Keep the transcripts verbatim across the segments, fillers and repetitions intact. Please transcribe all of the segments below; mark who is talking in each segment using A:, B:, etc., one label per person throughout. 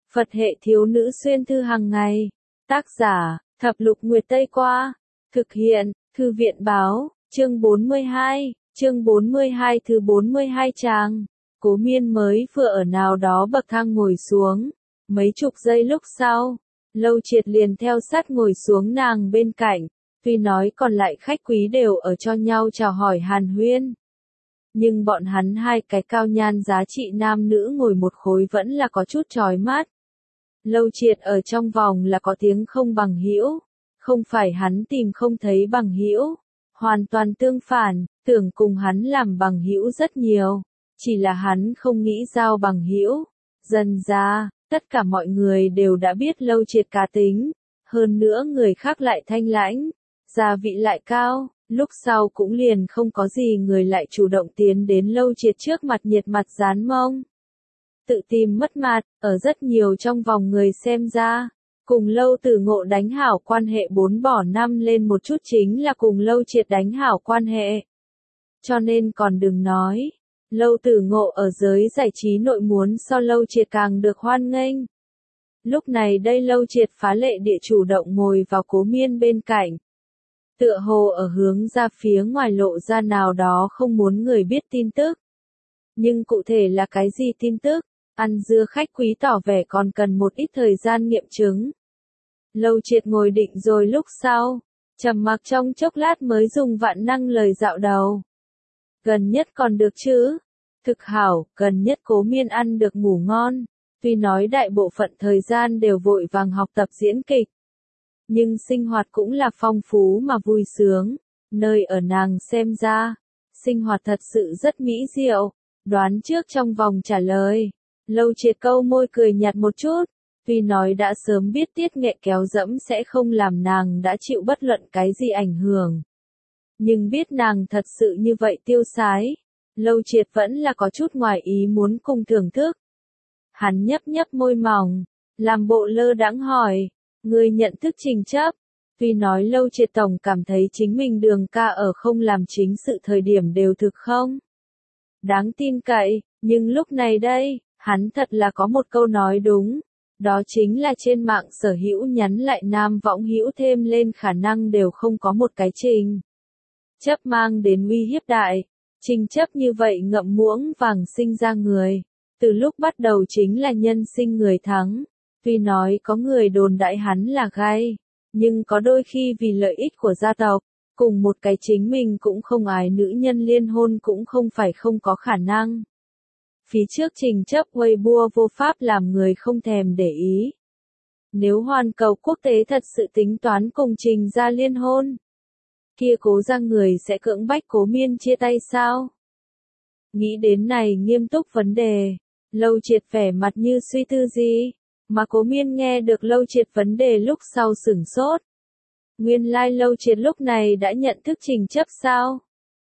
A: Phật hệ thiếu nữ xuyên thư hàng ngày. Tác giả, Thập Lục Nguyệt Tây Qua. Thực hiện, Thư viện Báo, chương bốn mươi hai, chương bốn mươi hai thứ bốn mươi hai trang. Cố Miên mới vừa ở nào đó bậc thang ngồi xuống. Mấy chục giây lúc sau, Lâu Triệt liền theo sát ngồi xuống nàng bên cạnh. Tuy nói còn lại khách quý đều ở cho nhau chào hỏi hàn huyên. Nhưng bọn hắn hai cái cao nhan giá trị nam nữ ngồi một khối vẫn là có chút chói mắt. Lâu Triệt ở trong vòng là có tiếng không bằng hữu, không phải hắn tìm không thấy bằng hữu, hoàn toàn tương phản, tưởng cùng hắn làm bằng hữu rất nhiều, chỉ là hắn không nghĩ giao bằng hữu. Dần ra, tất cả mọi người đều đã biết Lâu Triệt cá tính, hơn nữa người khác lại thanh lãnh, gia vị lại cao, lúc sau cũng liền không có gì người lại chủ động tiến đến Lâu Triệt trước mặt nhiệt mặt dán mông. Tự tìm mất mặt, ở rất nhiều trong vòng người xem ra, cùng Lâu Tử Ngộ đánh hảo quan hệ bốn bỏ năm lên một chút chính là cùng Lâu Triệt đánh hảo quan hệ. Cho nên còn đừng nói, Lâu Tử Ngộ ở giới giải trí nội muốn so Lâu Triệt càng được hoan nghênh. Lúc này đây Lâu Triệt phá lệ địa chủ động ngồi vào Cố Miên bên cạnh. Tựa hồ ở hướng ra phía ngoài lộ ra nào đó không muốn người biết tin tức. Nhưng cụ thể là cái gì tin tức? Ăn dưa khách quý tỏ vẻ còn cần một ít thời gian nghiệm chứng. Lâu Triệt ngồi định rồi lúc sau, trầm mặc trong chốc lát mới dùng vạn năng lời dạo đầu. Gần nhất còn được chứ? Thực hảo, gần nhất Cố Miên ăn được ngủ ngon, tuy nói đại bộ phận thời gian đều vội vàng học tập diễn kịch. Nhưng sinh hoạt cũng là phong phú mà vui sướng, nơi ở nàng xem ra, sinh hoạt thật sự rất mỹ diệu, đoán trước trong vòng trả lời. Lâu Triệt câu môi cười nhạt một chút, tuy nói đã sớm biết tiết nghệ kéo dẫm sẽ không làm nàng đã chịu bất luận cái gì ảnh hưởng. Nhưng biết nàng thật sự như vậy tiêu sái, Lâu Triệt vẫn là có chút ngoài ý muốn cùng thưởng thức. Hắn nhấp nhấp môi mỏng, làm bộ lơ đãng hỏi, người nhận thức Trình Chấp. Tuy nói Lâu Triệt tổng cảm thấy chính mình Đường ca ở không làm chính sự thời điểm đều thực không đáng tin cậy, nhưng lúc này đây, hắn thật là có một câu nói đúng, đó chính là trên mạng sở hữu nhắn lại nam võng hữu thêm lên khả năng đều không có một cái Trình Chấp mang đến uy hiếp đại. Trình Chấp như vậy ngậm muỗng vàng sinh ra người, từ lúc bắt đầu chính là nhân sinh người thắng. Tuy nói có người đồn đại hắn là gay, nhưng có đôi khi vì lợi ích của gia tộc, cùng một cái chính mình cũng không ái nữ nhân liên hôn cũng không phải không có khả năng. Phía trước Trình Chấp Weibo vô pháp làm người không thèm để ý. Nếu hoàn cầu quốc tế thật sự tính toán cùng Trình ra liên hôn, kia Cố ra người sẽ cưỡng bách Cố Miên chia tay sao? Nghĩ đến này nghiêm túc vấn đề, Lâu Triệt vẻ mặt như suy tư gì, mà Cố Miên nghe được Lâu Triệt vấn đề lúc sau sửng sốt. Nguyên lai Lâu Triệt lúc này đã nhận thức Trình Chấp sao?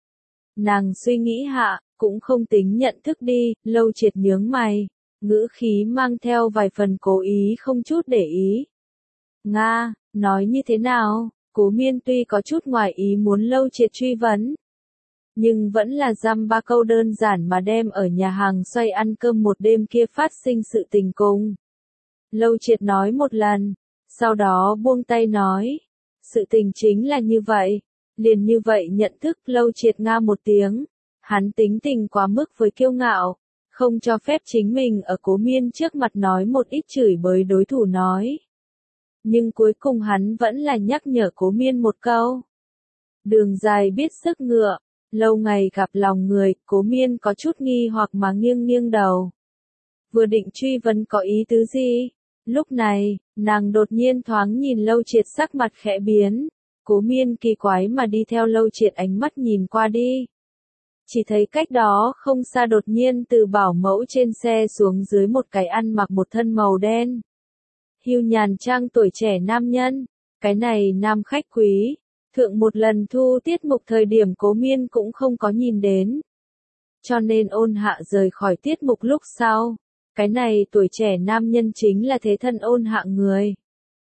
A: Nàng suy nghĩ hạ, cũng không tính nhận thức đi. Lâu Triệt nhướng mày, ngữ khí mang theo vài phần cố ý không chút để ý. Nga, nói như thế nào? Cố Miên tuy có chút ngoài ý muốn Lâu Triệt truy vấn, nhưng vẫn là dăm ba câu đơn giản mà đem ở nhà hàng xoay ăn cơm một đêm kia phát sinh sự tình cùng Lâu Triệt nói một lần, sau đó buông tay nói, sự tình chính là như vậy, liền như vậy nhận thức. Lâu Triệt nga một tiếng, hắn tính tình quá mức với kiêu ngạo, không cho phép chính mình ở Cố Miên trước mặt nói một ít chửi bới đối thủ nói. Nhưng cuối cùng hắn vẫn là nhắc nhở Cố Miên một câu. Đường dài biết sức ngựa, lâu ngày gặp lòng người. Cố Miên có chút nghi hoặc mà nghiêng nghiêng đầu. Vừa định truy vấn có ý tứ gì, lúc này, nàng đột nhiên thoáng nhìn Lâu Triệt sắc mặt khẽ biến. Cố Miên kỳ quái mà đi theo Lâu Triệt ánh mắt nhìn qua đi. Chỉ thấy cách đó không xa đột nhiên từ bảo mẫu trên xe xuống dưới một cái ăn mặc một thân màu đen hưu nhàn trang tuổi trẻ nam nhân. Cái này nam khách quý, thượng một lần thu tiết mục thời điểm Cố Miên cũng không có nhìn đến. Cho nên ôn hạ rời khỏi tiết mục lúc sau, cái này tuổi trẻ nam nhân chính là thế thân ôn hạ người.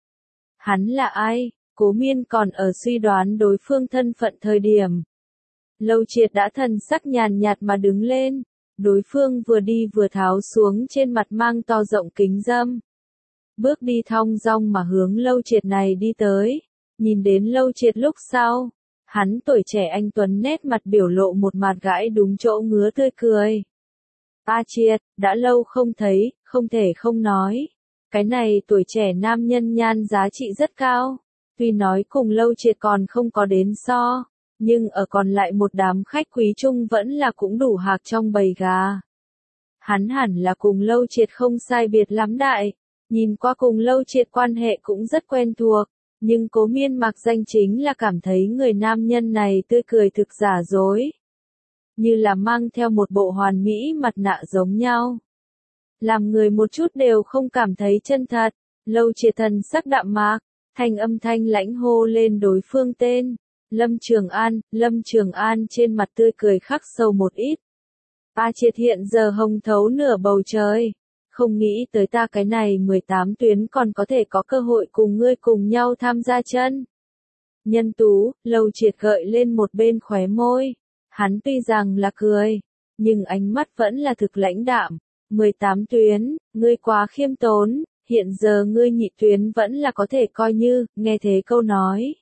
A: Hắn là ai? Cố Miên còn ở suy đoán đối phương thân phận thời điểm. Lâu Triệt đã thần sắc nhàn nhạt mà đứng lên, đối phương vừa đi vừa tháo xuống trên mặt mang to rộng kính dâm. bước đi thong dong mà hướng Lâu Triệt này đi tới. Nhìn đến Lâu Triệt lúc sau, hắn tuổi trẻ anh tuấn nét mặt biểu lộ một mặt gãi đúng chỗ ngứa tươi cười. A Triệt, đã lâu không thấy, không thể không nói. Cái này tuổi trẻ nam nhân nhan giá trị rất cao. Tuy nói cùng Lâu Triệt còn không có đến so, nhưng ở còn lại một đám khách quý chung vẫn là cũng đủ hạc trong bầy gà. Hắn hẳn là cùng Lâu Triệt không sai biệt lắm đại, nhìn qua cùng Lâu Triệt quan hệ cũng rất quen thuộc, nhưng Cố Miên mặc danh chính là cảm thấy người nam nhân này tươi cười thực giả dối. Như là mang theo một bộ hoàn mỹ mặt nạ giống nhau. Làm người một chút đều không cảm thấy chân thật, Lâu Triệt thần sắc đạm mạc, thanh âm thanh lãnh hô lên đối phương tên. Lâm Trường An, Lâm Trường An trên mặt tươi cười khắc sâu một ít. A Triệt hiện giờ hồng thấu nửa bầu trời. Không nghĩ tới ta cái này mười tám tuyến còn có thể có cơ hội cùng ngươi cùng nhau tham gia chân. Nhân tú, Lâu Triệt gợi lên một bên khóe môi. Hắn tuy rằng là cười, nhưng ánh mắt vẫn là thực lãnh đạm. mười tám tuyến, ngươi quá khiêm tốn, hiện giờ ngươi nhị tuyến vẫn là có thể coi như, nghe thế câu nói.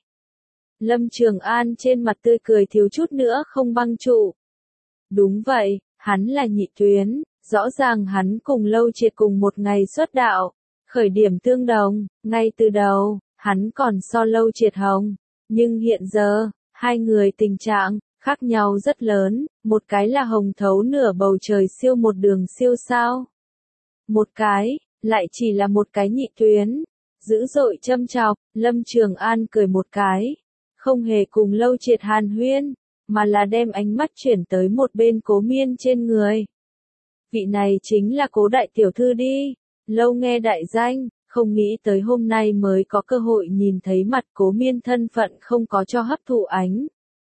A: Lâm Trường An trên mặt tươi cười thiếu chút nữa không băng trụ. Đúng vậy, hắn là nhị tuyến, rõ ràng hắn cùng Lâu Triệt cùng một ngày xuất đạo, khởi điểm tương đồng, ngay từ đầu, hắn còn so Lâu Triệt hồng, nhưng hiện giờ, hai người tình trạng, khác nhau rất lớn, một cái là hồng thấu nửa bầu trời siêu một đường siêu sao. Một cái, lại chỉ là một cái nhị tuyến, dữ dội châm chọc, Lâm Trường An cười một cái. Không hề cùng Lâu Triệt hàn huyên, mà là đem ánh mắt chuyển tới một bên Cố Miên trên người. Vị này chính là Cố đại tiểu thư đi, lâu nghe đại danh, không nghĩ tới hôm nay mới có cơ hội nhìn thấy mặt Cố Miên thân phận không có cho hấp thụ ánh.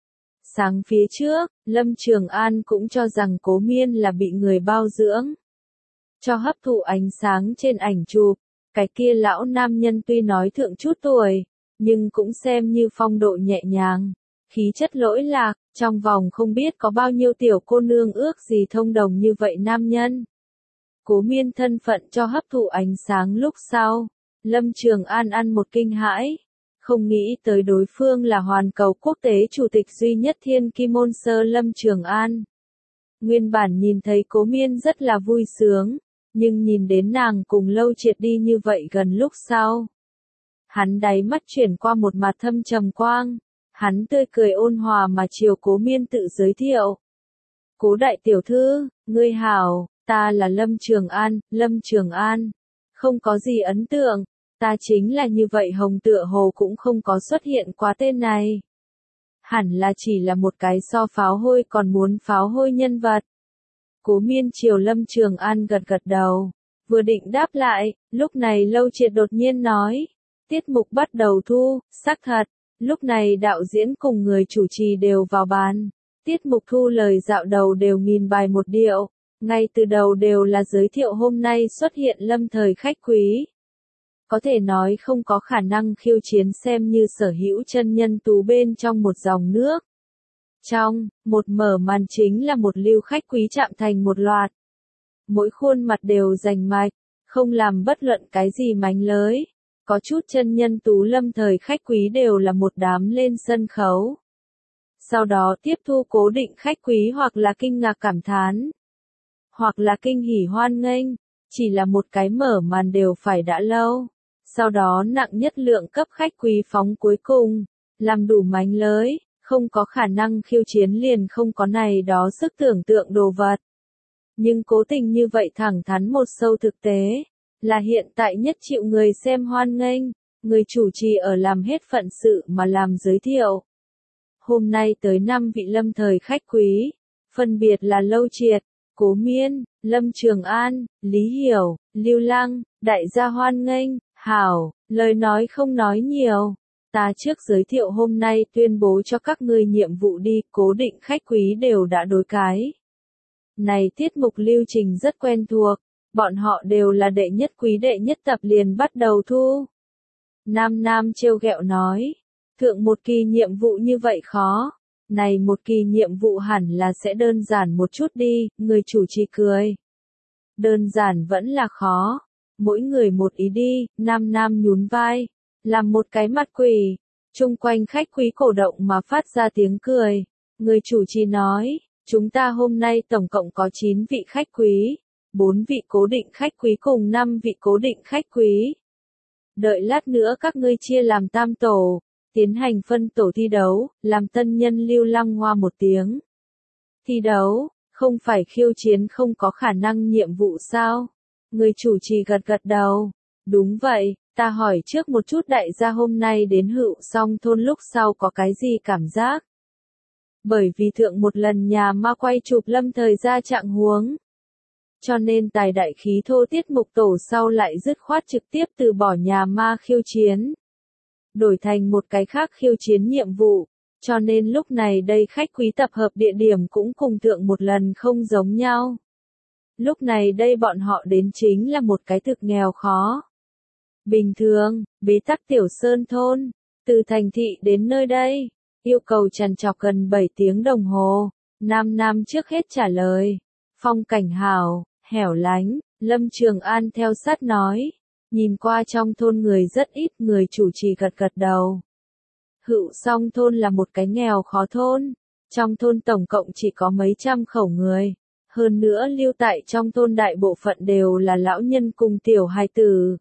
A: Sáng phía trước, Lâm Trường An cũng cho rằng Cố Miên là bị người bao dưỡng. Cho hấp thụ ánh sáng trên ảnh chụp, cái kia lão nam nhân tuy nói thượng chút tuổi, nhưng cũng xem như phong độ nhẹ nhàng, khí chất lỗi lạc, trong vòng không biết có bao nhiêu tiểu cô nương ước gì thông đồng như vậy nam nhân. Cố Miên thân phận cho hấp thụ ánh sáng lúc sau, Lâm Trường An ăn một kinh hãi, không nghĩ tới đối phương là hoàn cầu quốc tế chủ tịch duy nhất Thiên Kim Môn Sơ Lâm Trường An. Nguyên bản nhìn thấy Cố Miên rất là vui sướng, nhưng nhìn đến nàng cùng Lâu Triệt đi như vậy gần lúc sau. Hắn đáy mắt chuyển qua một mặt thâm trầm quang, hắn tươi cười ôn hòa mà chiều Cố Miên tự giới thiệu. Cố đại tiểu thư, ngươi hảo, ta là Lâm Trường An, Lâm Trường An. Không có gì ấn tượng, ta chính là như vậy hồng tựa hồ cũng không có xuất hiện qua tên này. Hẳn là chỉ là một cái so pháo hôi còn muốn pháo hôi nhân vật. Cố Miên chiều Lâm Trường An gật gật đầu, vừa định đáp lại, lúc này Lâu Triệt đột nhiên nói. Tiết mục bắt đầu thu, xác thật, lúc này đạo diễn cùng người chủ trì đều vào bàn. Tiết mục thu lời dạo đầu đều nghìn bài một điệu, ngay từ đầu đều là giới thiệu hôm nay xuất hiện lâm thời khách quý. Có thể nói không có khả năng khiêu chiến xem như sở hữu chân nhân tú bên trong một dòng nước. Trong, một mở màn chính là một lưu khách quý chạm thành một loạt. Mỗi khuôn mặt đều rành mạch, không làm bất luận cái gì mánh lới. Có chút chân nhân tú lâm thời khách quý đều là một đám lên sân khấu. Sau đó tiếp thu cố định khách quý hoặc là kinh ngạc cảm thán, hoặc là kinh hỉ hoan nghênh, chỉ là một cái mở màn đều phải đã lâu. Sau đó nặng nhất lượng cấp khách quý phóng cuối cùng, làm đủ mánh lới, không có khả năng khiêu chiến liền không có này đó sức tưởng tượng đồ vật. Nhưng cố tình như vậy thẳng thắn một sâu thực tế. Là hiện tại nhất chịu người xem hoan nghênh, người chủ trì ở làm hết phận sự mà làm giới thiệu. Hôm nay tới năm vị lâm thời khách quý, phân biệt là Lâu Triệt, Cố Miên, Lâm Trường An, Lý Hiểu, Lưu Lăng, đại gia hoan nghênh, hảo, lời nói không nói nhiều. Ta trước giới thiệu hôm nay tuyên bố cho các ngươi nhiệm vụ đi, cố định khách quý đều đã đối cái. Này tiết mục lưu trình rất quen thuộc. Bọn họ đều là đệ nhất quý đệ nhất tập liền bắt đầu thu. Nam Nam trêu ghẹo nói. Thượng một kỳ nhiệm vụ như vậy khó. Này một kỳ nhiệm vụ hẳn là sẽ đơn giản một chút đi, người chủ trì cười. Đơn giản vẫn là khó. mỗi người một ý đi, nam nam nhún vai, làm một cái mặt quỷ, chung quanh khách quý cổ động mà phát ra tiếng cười. Người chủ trì nói, chúng ta hôm nay tổng cộng có chín vị khách quý, bốn vị cố định khách quý cùng năm vị cố định khách quý. Đợi lát nữa các ngươi chia làm tam tổ, tiến hành phân tổ thi đấu, làm tân nhân Lưu Lăng Hoa một tiếng. Thi đấu, không phải khiêu chiến không có khả năng nhiệm vụ sao? Người chủ trì gật gật đầu. Đúng vậy, ta hỏi trước một chút đại gia hôm nay đến Hựu Song thôn lúc sau có cái gì cảm giác? Bởi vì thượng một lần nhà ma quay chụp lâm thời ra trạng huống. Cho nên tài đại khí thô tiết mục tổ sau lại dứt khoát trực tiếp từ bỏ nhà ma khiêu chiến. Đổi thành một cái khác khiêu chiến nhiệm vụ. Cho nên lúc này đây khách quý tập hợp địa điểm cũng cùng thượng một lần không giống nhau. Lúc này đây bọn họ đến chính là một cái thực nghèo khó. Bình thường, bế tắc tiểu sơn thôn, từ thành thị đến nơi đây, yêu cầu trằn trọc gần bảy tiếng đồng hồ. Nam Nam trước hết trả lời. Phong cảnh hảo, hẻo lánh, Lâm Trường An theo sát nói. Nhìn qua trong thôn người rất ít, người chủ trì gật gật đầu. Hựu Song thôn là một cái nghèo khó thôn. Trong thôn tổng cộng chỉ có mấy trăm khẩu người. Hơn nữa lưu tại trong thôn đại bộ phận đều là lão nhân cùng tiểu hài tử.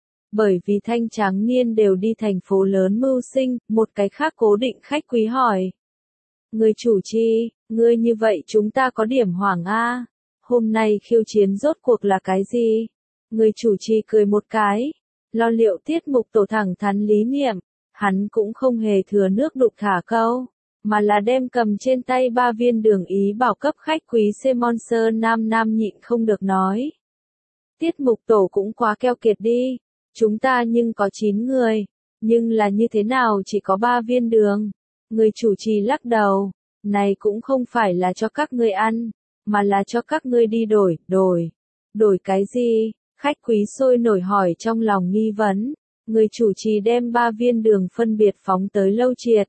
A: Bởi vì thanh tráng niên đều đi thành phố lớn mưu sinh, một cái khác cố định khách quý hỏi. Người chủ trì, ngươi như vậy chúng ta có điểm hoảng a. Hôm nay khiêu chiến rốt cuộc là cái gì? Người chủ trì cười một cái. Lo liệu tiết mục tổ thẳng thắn lý niệm. Hắn cũng không hề thừa nước đục thả câu, mà là đem cầm trên tay ba viên đường ý bảo cấp khách quý Semonser Nam Nam nhịn không được nói. Tiết mục tổ cũng quá keo kiệt đi, chúng ta nhưng có chín người, nhưng là như thế nào chỉ có ba viên đường. Người chủ trì lắc đầu, này cũng không phải là cho các ngươi ăn, mà là cho các ngươi đi đổi, đổi. Đổi cái gì? Khách quý sôi nổi hỏi trong lòng nghi vấn. Người chủ trì đem ba viên đường phân biệt phóng tới Lâu Triệt.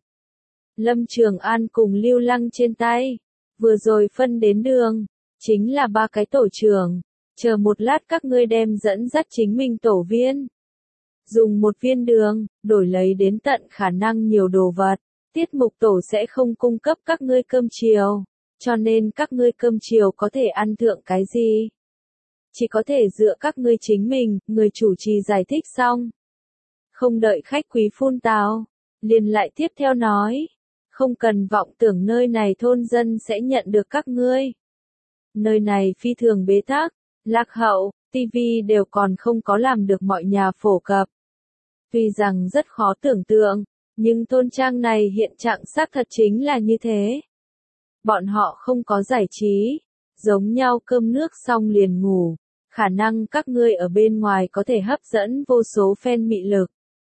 A: Lâm Trường An cùng Lưu Lăng trên tay. Vừa rồi phân đến đường. Chính là ba cái tổ trưởng. Chờ một lát các ngươi đem dẫn dắt chính mình tổ viên. Dùng một viên đường, đổi lấy đến tận khả năng nhiều đồ vật. Tiết mục tổ sẽ không cung cấp các ngươi cơm chiều. Cho nên các ngươi cơm chiều có thể ăn thượng cái gì? Chỉ có thể dựa các ngươi chính mình, người chủ trì giải thích xong. Không đợi khách quý phun tào, liền lại tiếp theo nói, không cần vọng tưởng nơi này thôn dân sẽ nhận được các ngươi. Nơi này phi thường bế tắc, lạc hậu, tivi đều còn không có làm được mọi nhà phổ cập. Tuy rằng rất khó tưởng tượng, nhưng thôn trang này hiện trạng xác thật chính là như thế. Bọn họ không có giải trí, giống nhau cơm nước xong liền ngủ, khả năng các ngươi ở bên ngoài có thể hấp dẫn vô số fan mị lực.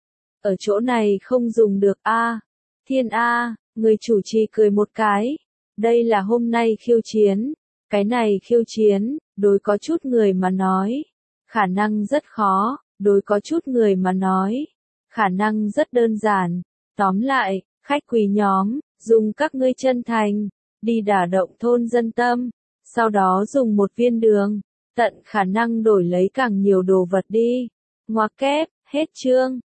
A: Ở chỗ này không dùng được a. À. Thiên a, à, người chủ trì cười một cái. Đây là hôm nay khiêu chiến. Cái này khiêu chiến, đối có chút người mà nói. Khả năng rất khó, đối có chút người mà nói. Khả năng rất đơn giản. Tóm lại, khách quý nhóm, dùng các ngươi chân thành, đi đả động thôn dân tâm. Sau đó dùng một viên đường, tận khả năng đổi lấy càng nhiều đồ vật đi. Ngoặc kép, hết chương.